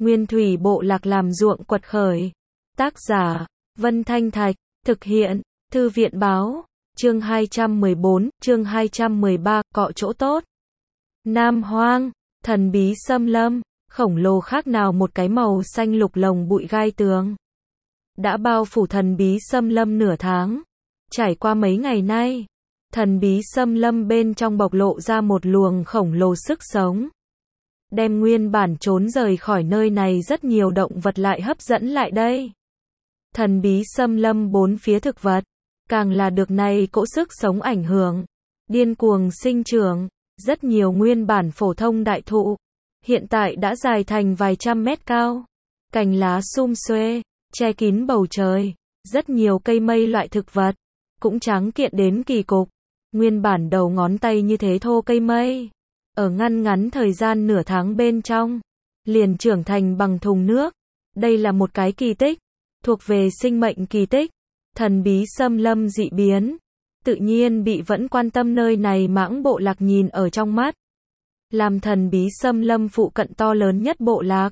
Nguyên thủy bộ lạc làm ruộng quật khởi. Tác giả, Vân Thanh Thạch, thực hiện, Thư viện báo, chương 214, chương 213, cọ chỗ tốt. Nam Hoang, thần bí xâm lâm, khổng lồ khác nào một cái màu xanh lục lồng bụi gai tường. Đã bao phủ thần bí xâm lâm nửa tháng. Trải qua mấy ngày nay, thần bí xâm lâm bên trong bộc lộ ra một luồng khổng lồ sức sống. Đem nguyên bản trốn rời khỏi nơi này rất nhiều động vật lại hấp dẫn lại đây. Thần bí xâm lâm bốn phía thực vật, càng là được này cỗ sức sống ảnh hưởng, điên cuồng sinh trưởng, rất nhiều nguyên bản phổ thông đại thụ, hiện tại đã dài thành vài trăm mét cao, cành lá sum xuê, che kín bầu trời, rất nhiều cây mây loại thực vật, cũng tráng kiện đến kỳ cục, nguyên bản đầu ngón tay như thế thô cây mây, ở ngắn thời gian nửa tháng bên trong, liền trưởng thành bằng thùng nước, đây là một cái kỳ tích, thuộc về sinh mệnh kỳ tích, thần bí xâm lâm dị biến, tự nhiên bị vẫn quan tâm nơi này mãng bộ lạc nhìn ở trong mắt. Làm thần bí xâm lâm phụ cận to lớn nhất bộ lạc.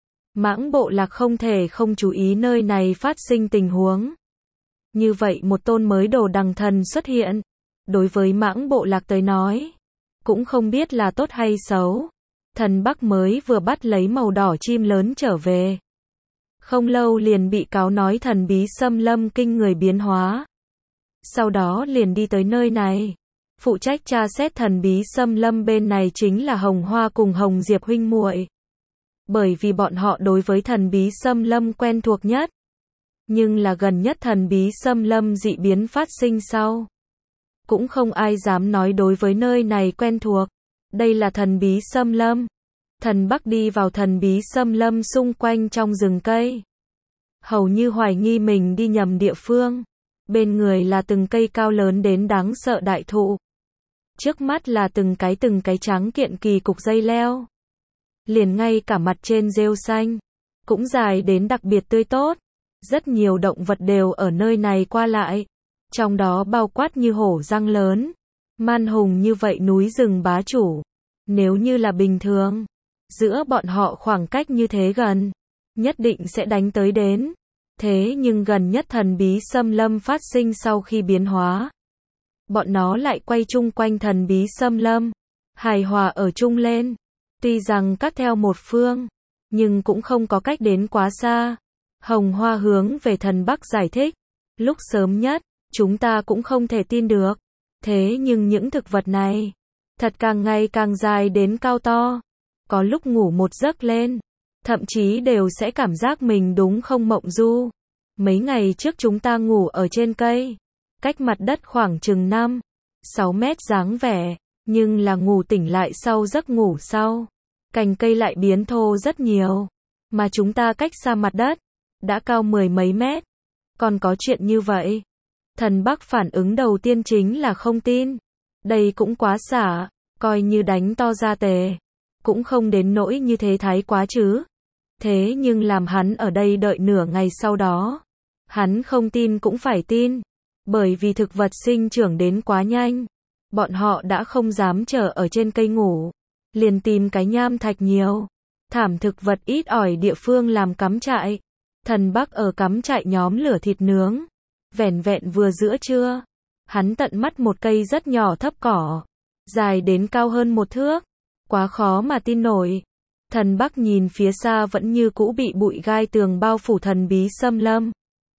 Mãng bộ lạc không thể không chú ý nơi này phát sinh tình huống. Như vậy một tôn mới đồ đằng thần xuất hiện. Đối với mãng bộ lạc tới nói, cũng không biết là tốt hay xấu. Thần Bắc mới vừa bắt lấy màu đỏ chim lớn trở về. Không lâu liền bị cáo nói thần bí xâm lâm kinh người biến hóa. Sau đó liền đi tới nơi này. Phụ trách tra xét thần bí xâm lâm bên này chính là Hồng Hoa cùng Hồng Diệp huynh muội. Bởi vì bọn họ đối với thần bí xâm lâm quen thuộc nhất. Nhưng là gần nhất thần bí xâm lâm dị biến phát sinh sau. Cũng không ai dám nói đối với nơi này quen thuộc. Đây là thần bí xâm lâm. Thần Bắc đi vào thần bí xâm lâm xung quanh trong rừng cây. Hầu như hoài nghi mình đi nhầm địa phương. Bên người là từng cây cao lớn đến đáng sợ đại thụ. Trước mắt là từng cái tráng kiện kỳ cục dây leo. Liền ngay cả mặt trên rêu xanh, cũng dài đến đặc biệt tươi tốt. Rất nhiều động vật đều ở nơi này qua lại. Trong đó bao quát như hổ răng lớn, man hùng như vậy núi rừng bá chủ. Nếu như là bình thường, giữa bọn họ khoảng cách như thế gần, nhất định sẽ đánh tới đến. Thế nhưng gần nhất thần bí xâm lâm phát sinh sau khi biến hóa. Bọn nó lại quay chung quanh thần bí xâm lâm, hài hòa ở chung lên. Tuy rằng các theo một phương, nhưng cũng không có cách đến quá xa. Hồng Hoa hướng về thần Bắc giải thích. Lúc sớm nhất, chúng ta cũng không thể tin được. Thế nhưng những thực vật này, thật càng ngày càng dài đến cao to. Có lúc ngủ một giấc lên, thậm chí đều sẽ cảm giác mình đúng không mộng du. Mấy ngày trước chúng ta ngủ ở trên cây, cách mặt đất khoảng chừng 5-6 mét dáng vẻ, nhưng là ngủ tỉnh lại sau giấc ngủ sau. Cành cây lại biến thô rất nhiều, mà chúng ta cách xa mặt đất, đã cao 10 mấy mét. Còn có chuyện như vậy? Thần Bắc phản ứng đầu tiên chính là không tin. Đây cũng quá xả, coi như đánh to ra tề. Cũng không đến nỗi như thế thái quá chứ. Thế nhưng làm hắn ở đây đợi nửa ngày sau đó. Hắn không tin cũng phải tin. Bởi vì thực vật sinh trưởng đến quá nhanh. Bọn họ đã không dám chờ ở trên cây ngủ. Liền tìm cái nham thạch nhiều. Thảm thực vật ít ỏi địa phương làm cắm trại. Thần Bắc ở cắm trại nhóm lửa thịt nướng. Vẻn vẹn vừa giữa trưa. Hắn tận mắt một cây rất nhỏ thấp cỏ. Dài đến cao hơn 1 thước. Quá khó mà tin nổi. Thần Bắc nhìn phía xa vẫn như cũ bị bụi gai tường bao phủ thần bí xâm lâm.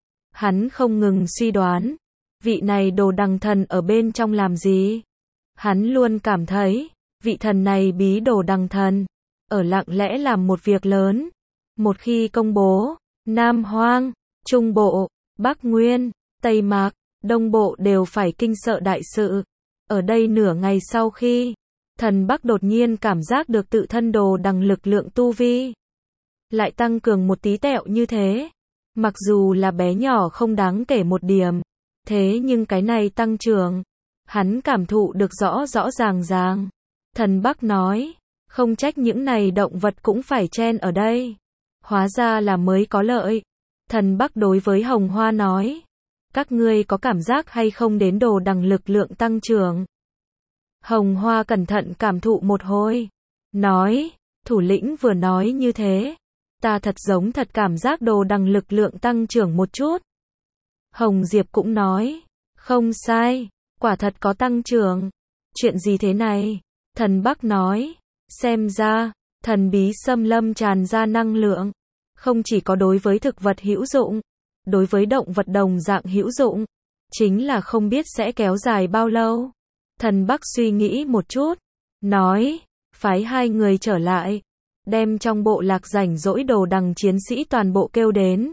Hắn không ngừng suy đoán. Vị này đồ đằng thần ở bên trong làm gì? Hắn luôn cảm thấy, vị thần này bí đồ đằng thần, ở lặng lẽ làm một việc lớn. Một khi công bố, Nam Hoang, Trung Bộ, Bắc Nguyên, Tây Mạc, Đông Bộ đều phải kinh sợ đại sự. Ở đây nửa ngày sau khi, thần Bắc đột nhiên cảm giác được tự thân đồ đằng lực lượng tu vi. Lại tăng cường một tí tẹo như thế. Mặc dù là bé nhỏ không đáng kể một điểm. Thế nhưng cái này tăng trưởng. Hắn cảm thụ được rõ ràng. Thần Bắc nói. Không trách những này động vật cũng phải chen ở đây. Hóa ra là mới có lợi. Thần Bắc đối với Hồng Hoa nói. Các ngươi có cảm giác hay không đến đồ đằng lực lượng tăng trưởng? Hồng Hoa cẩn thận cảm thụ một hồi. Nói. Thủ lĩnh vừa nói như thế. Ta thật giống thật cảm giác đồ đằng lực lượng tăng trưởng một chút. Hồng Diệp cũng nói, không sai, quả thật có tăng trưởng. Chuyện gì thế này? Thần Bắc nói, xem ra, thần bí xâm lâm tràn ra năng lượng. Không chỉ có đối với thực vật hữu dụng, đối với động vật đồng dạng hữu dụng. Chính là không biết sẽ kéo dài bao lâu. Thần Bắc suy nghĩ một chút, nói, phái 2 người trở lại, đem trong bộ lạc rảnh rỗi đồ đằng chiến sĩ toàn bộ kêu đến.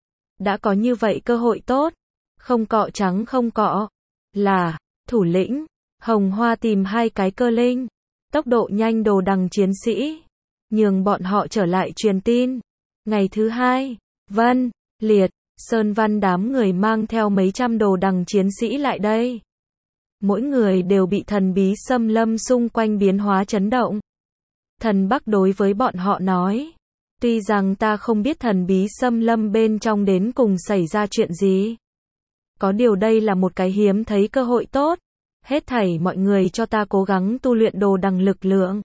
Đã có như vậy cơ hội tốt, không cọ trắng không cọ, là, thủ lĩnh, Hồng Hoa tìm 2 cái cơ linh, tốc độ nhanh đồ đằng chiến sĩ, nhường bọn họ trở lại truyền tin. Ngày thứ 2, Vân, Liệt, Sơn Văn đám người mang theo mấy trăm đồ đằng chiến sĩ lại đây. Mỗi người đều bị thần bí xâm lâm xung quanh biến hóa chấn động. Thần Bắc đối với bọn họ nói, tuy rằng ta không biết thần bí xâm lâm bên trong đến cùng xảy ra chuyện gì. Có điều đây là một cái hiếm thấy cơ hội tốt. Hết thảy mọi người cho ta cố gắng tu luyện đồ đằng lực lượng.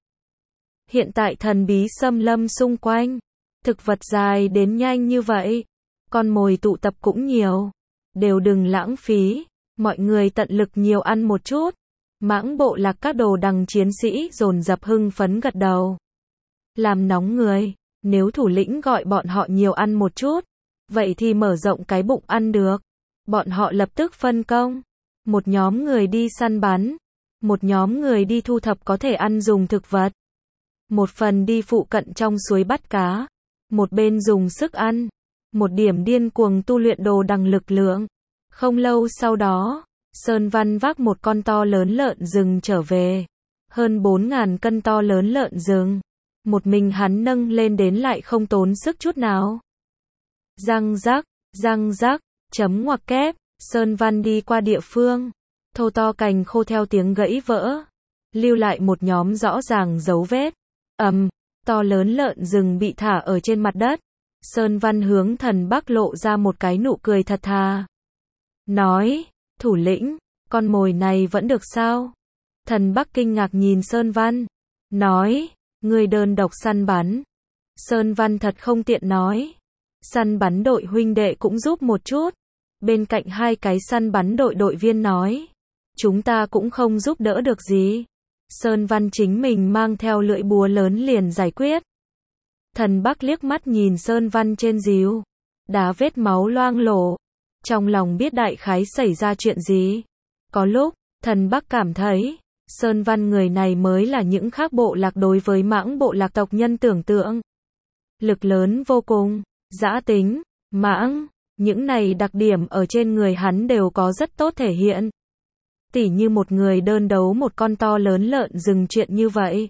Hiện tại thần bí xâm lâm xung quanh, thực vật dài đến nhanh như vậy, con mồi tụ tập cũng nhiều, đều đừng lãng phí, mọi người tận lực nhiều ăn một chút. Mãng bộ lạc các đồ đằng chiến sĩ dồn dập hưng phấn gật đầu. Làm nóng người, nếu thủ lĩnh gọi bọn họ nhiều ăn một chút, vậy thì mở rộng cái bụng ăn được. Bọn họ lập tức phân công, một nhóm người đi săn bắn, một nhóm người đi thu thập có thể ăn dùng thực vật, một phần đi phụ cận trong suối bắt cá, một bên dùng sức ăn, một điểm điên cuồng tu luyện đồ đằng lực lượng. Không lâu sau đó, Sơn Văn vác một con to lớn lợn rừng trở về, hơn 4.000 cân to lớn lợn rừng, một mình hắn nâng lên đến lại không tốn sức chút nào. Răng rắc, chấm ngoặc kép, Sơn Văn đi qua địa phương, thô to cành khô theo tiếng gãy vỡ, lưu lại một nhóm rõ ràng dấu vết. To lớn lợn rừng bị thả ở trên mặt đất. Sơn Văn hướng thần Bắc lộ ra một cái nụ cười thật thà. Nói, thủ lĩnh, con mồi này vẫn được sao? Thần Bắc kinh ngạc nhìn Sơn Văn. Nói, ngươi đơn độc săn bắn. Sơn Văn thật không tiện nói. Săn bắn đội huynh đệ cũng giúp một chút. Bên cạnh 2 cái săn bắn đội đội viên nói. Chúng ta cũng không giúp đỡ được gì. Sơn Văn chính mình mang theo lưỡi búa lớn liền giải quyết. Thần Bắc liếc mắt nhìn Sơn Văn trên dìu, đá vết máu loang lổ, trong lòng biết đại khái xảy ra chuyện gì. Có lúc, thần Bắc cảm thấy, Sơn Văn người này mới là những khác bộ lạc đối với mãng bộ lạc tộc nhân tưởng tượng. Lực lớn vô cùng, dã tính, mãng, những này đặc điểm ở trên người hắn đều có rất tốt thể hiện. Tỉ như một người đơn đấu một con to lớn lợn rừng chuyện như vậy.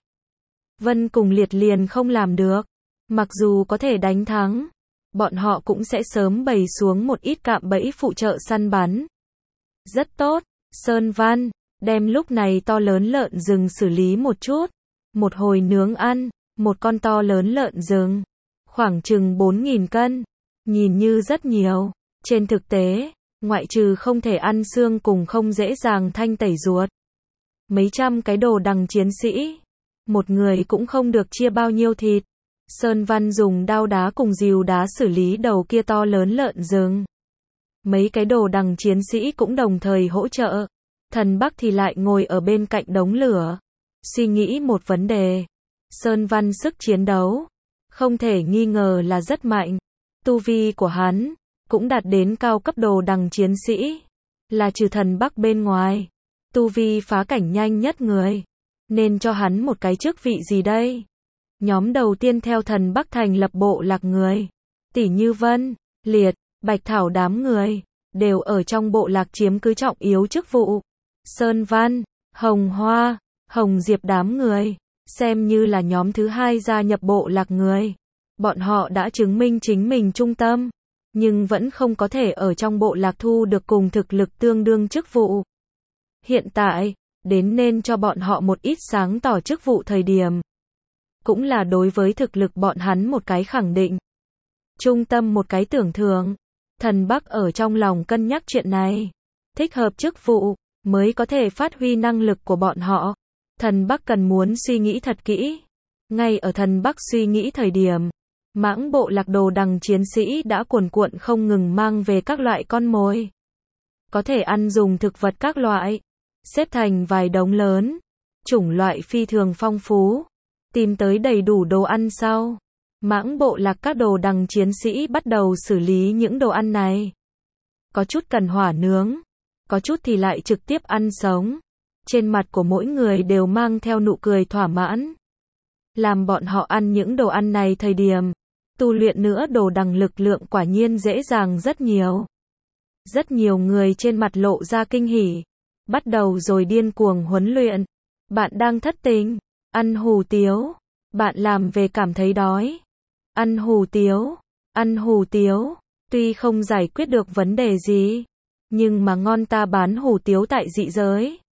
Vân cùng Liệt liền không làm được. Mặc dù có thể đánh thắng, bọn họ cũng sẽ sớm bày xuống một ít cạm bẫy phụ trợ săn bắn. Rất tốt, Sơn Văn, đem lúc này to lớn lợn rừng xử lý một chút. Một hồi nướng ăn, một con to lớn lợn rừng, khoảng chừng 4.000 cân, nhìn như rất nhiều. Trên thực tế, ngoại trừ không thể ăn xương cùng không dễ dàng thanh tẩy ruột. Mấy trăm cái đồ đằng chiến sĩ, một người cũng không được chia bao nhiêu thịt. Sơn Văn dùng đao đá cùng dìu đá xử lý đầu kia to lớn lợn rừng. Mấy cái đồ đằng chiến sĩ cũng đồng thời hỗ trợ. Thần Bắc thì lại ngồi ở bên cạnh đống lửa, suy nghĩ một vấn đề. Sơn Văn sức chiến đấu, không thể nghi ngờ là rất mạnh. Tu vi của hắn, cũng đạt đến cao cấp đồ đằng chiến sĩ. Là trừ thần Bắc bên ngoài, tu vi phá cảnh nhanh nhất người. Nên cho hắn một cái chức vị gì đây? Nhóm đầu tiên theo thần Bắc thành lập bộ lạc người, tỉ như Vân, Liệt, Bạch Thảo đám người, đều ở trong bộ lạc chiếm cứ trọng yếu chức vụ. Sơn Văn, Hồng Hoa, Hồng Diệp đám người, xem như là nhóm thứ 2 gia nhập bộ lạc người. Bọn họ đã chứng minh chính mình trung tâm, nhưng vẫn không có thể ở trong bộ lạc thu được cùng thực lực tương đương chức vụ. Hiện tại, đến nên cho bọn họ một ít sáng tỏ chức vụ thời điểm. Cũng là đối với thực lực bọn hắn một cái khẳng định. Trung tâm một cái tưởng thưởng. Thần Bắc ở trong lòng cân nhắc chuyện này. Thích hợp chức vụ, mới có thể phát huy năng lực của bọn họ. Thần Bắc cần muốn suy nghĩ thật kỹ. Ngay ở thần Bắc suy nghĩ thời điểm, Mãng bộ lạc đồ đằng chiến sĩ đã cuồn cuộn không ngừng mang về các loại con mồi. Có thể ăn dùng thực vật các loại, xếp thành vài đống lớn, chủng loại phi thường phong phú. Tìm tới đầy đủ đồ ăn sau, mãng bộ lạc các đồ đằng chiến sĩ bắt đầu xử lý những đồ ăn này. Có chút cần hỏa nướng, có chút thì lại trực tiếp ăn sống. Trên mặt của mỗi người đều mang theo nụ cười thỏa mãn. Làm bọn họ ăn những đồ ăn này thời điểm tu luyện nữa đồ đằng lực lượng quả nhiên dễ dàng rất nhiều. Rất nhiều người trên mặt lộ ra kinh hỉ, bắt đầu rồi điên cuồng huấn luyện. Bạn đang thất tình, ăn hủ tiếu, bạn làm về cảm thấy đói, ăn hủ tiếu, ăn hủ tiếu, tuy không giải quyết được vấn đề gì, nhưng mà ngon ta bán hủ tiếu tại dị giới.